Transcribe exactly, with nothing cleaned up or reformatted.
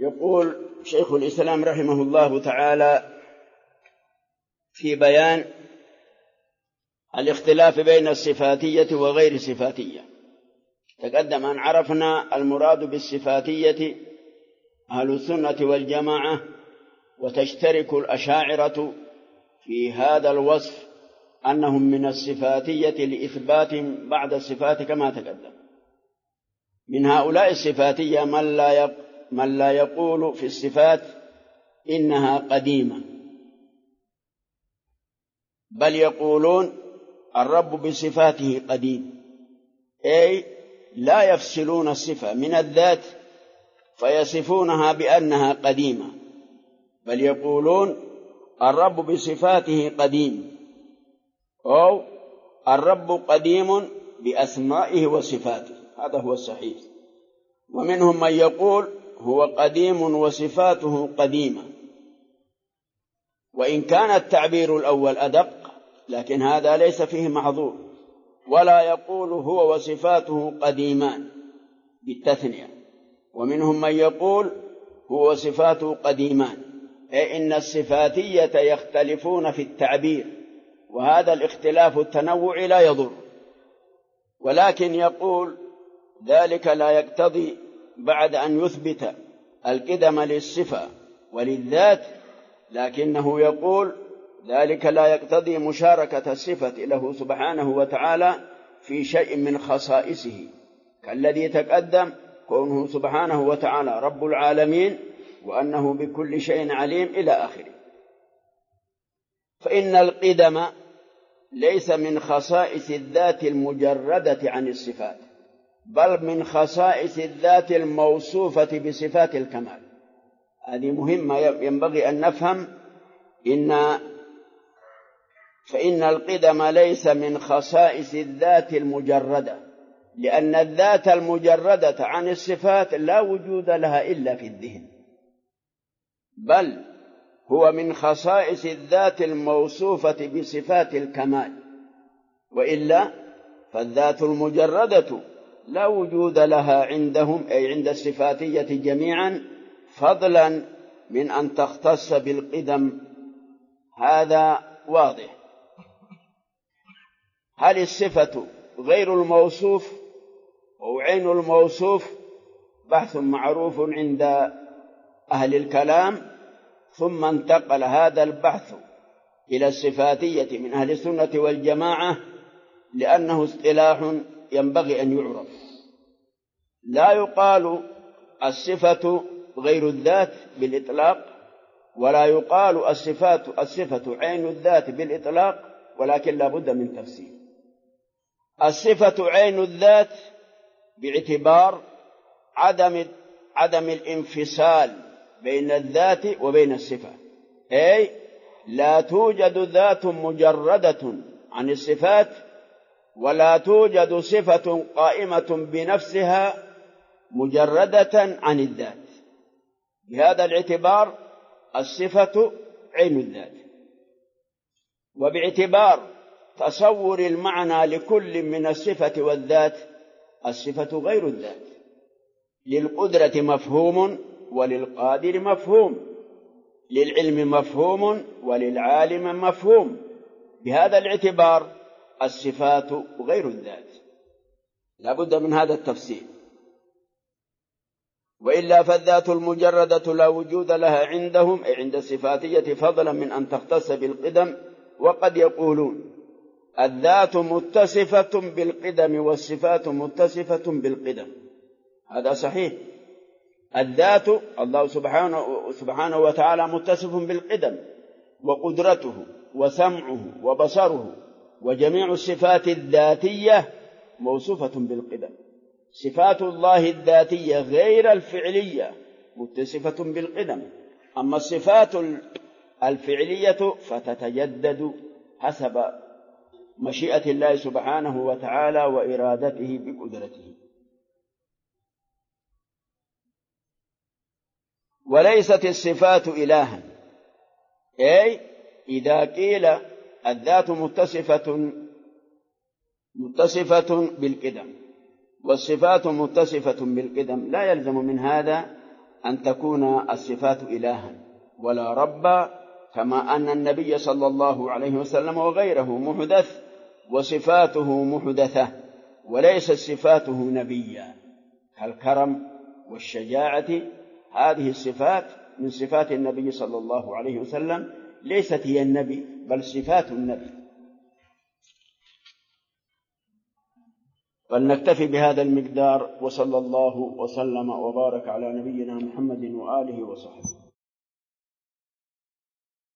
يقول شيخ الإسلام رحمه الله تعالى في بيان الاختلاف بين الصفاتية وغير الصفاتية. تقدم أن عرفنا المراد بالصفاتية أهل السنة والجماعة، وتشترك الأشاعرة في هذا الوصف أنهم من الصفاتية لإثبات بعد الصفات كما تقدم. من هؤلاء الصفاتية من لا من لا يقول في الصفات إنها قديمة، بل يقولون الرب بصفاته قديم، أي لا يفصلون الصفة من الذات فيصفونها بأنها قديمة، بل يقولون الرب بصفاته قديم، أو الرب قديم بأسمائه وصفاته. هذا هو الصحيح. ومنهم من يقول هو قديم وصفاته قديمة، وإن كان التعبير الأول أدق لكن هذا ليس فيه محظور. ولا يقول هو وصفاته قديمان بالتثنية. ومنهم من يقول هو وصفاته قديمان، أي إن الصفاتية يختلفون في التعبير، وهذا الاختلاف التنوع لا يضر، ولكن يقول ذلك لا يقتضي بعد أن يثبت القدم للصفة وللذات، لكنه يقول ذلك لا يقتضي مشاركة الصفة له سبحانه وتعالى في شيء من خصائصه، كالذي تقدم كونه سبحانه وتعالى رب العالمين وأنه بكل شيء عليم إلى آخره. فإن القدم ليس من خصائص الذات المجردة عن الصفات، بل من خصائص الذات الموصوفة بصفات الكمال. هذه مهمة ينبغي أن نفهم. إن فإن القدم ليس من خصائص الذات المجردة، لأن الذات المجردة عن الصفات لا وجود لها إلا في الذهن، بل هو من خصائص الذات الموصوفة بصفات الكمال، وإلا فالذات المجردة لا وجود لها عندهم، أي عند الصفاتية جميعا، فضلا من أن تختص بالقدم. هذا واضح. هل الصفة غير الموصوف أو عين الموصوف؟ بحث معروف عند أهل الكلام، ثم انتقل هذا البحث إلى الصفاتية من أهل السنة والجماعة، لأنه اصطلاح ينبغي أن يعرف. لا يقال الصفة غير الذات بالإطلاق، ولا يقال الصفات الصفة عين الذات بالإطلاق، ولكن لا بد من تفسير. الصفة عين الذات باعتبار عدم عدم الانفصال بين الذات وبين الصفة، أي لا توجد ذات مجردة عن الصفات، ولا توجد صفة قائمة بنفسها مجردة عن الذات. بهذا الاعتبار الصفة عين الذات. وباعتبار تصور المعنى لكل من الصفة والذات، الصفة غير الذات. للقدرة مفهوم وللقادر مفهوم، للعلم مفهوم وللعالم مفهوم. بهذا الاعتبار الصفات غير الذات. لا بد من هذا التفسير، وإلا فالذات المجردة لا وجود لها عندهم، أي عند الصفاتية، فضلا من أن تختص بالقدم. وقد يقولون الذات متصفة بالقدم والصفات متصفة بالقدم. هذا صحيح. الذات الله سبحانه, سبحانه وتعالى متصف بالقدم، وقدرته وسمعه وبصره وجميع الصفات الذاتية موصوفة بالقدم. صفات الله الذاتية غير الفعلية متصفة بالقدم، أما الصفات الفعلية فتتجدد حسب مشيئة الله سبحانه وتعالى وإرادته بقدرته. وليست الصفات إلها، أي إذا قيل الذات متصفة متصفة بالقدم والصفات متصفة بالقدم، لا يلزم من هذا أن تكون الصفات إلها ولا ربا، كما أن النبي صلى الله عليه وسلم وغيره محدث وصفاته محدثة وليست صفاته نبيا، كالكرم والشجاعة. هذه الصفات من صفات النبي صلى الله عليه وسلم، ليست هي النبي بل صفات النبي. فلنكتفي بهذا المقدار، وصلى الله وسلم وبارك على نبينا محمد وآله وصحبه.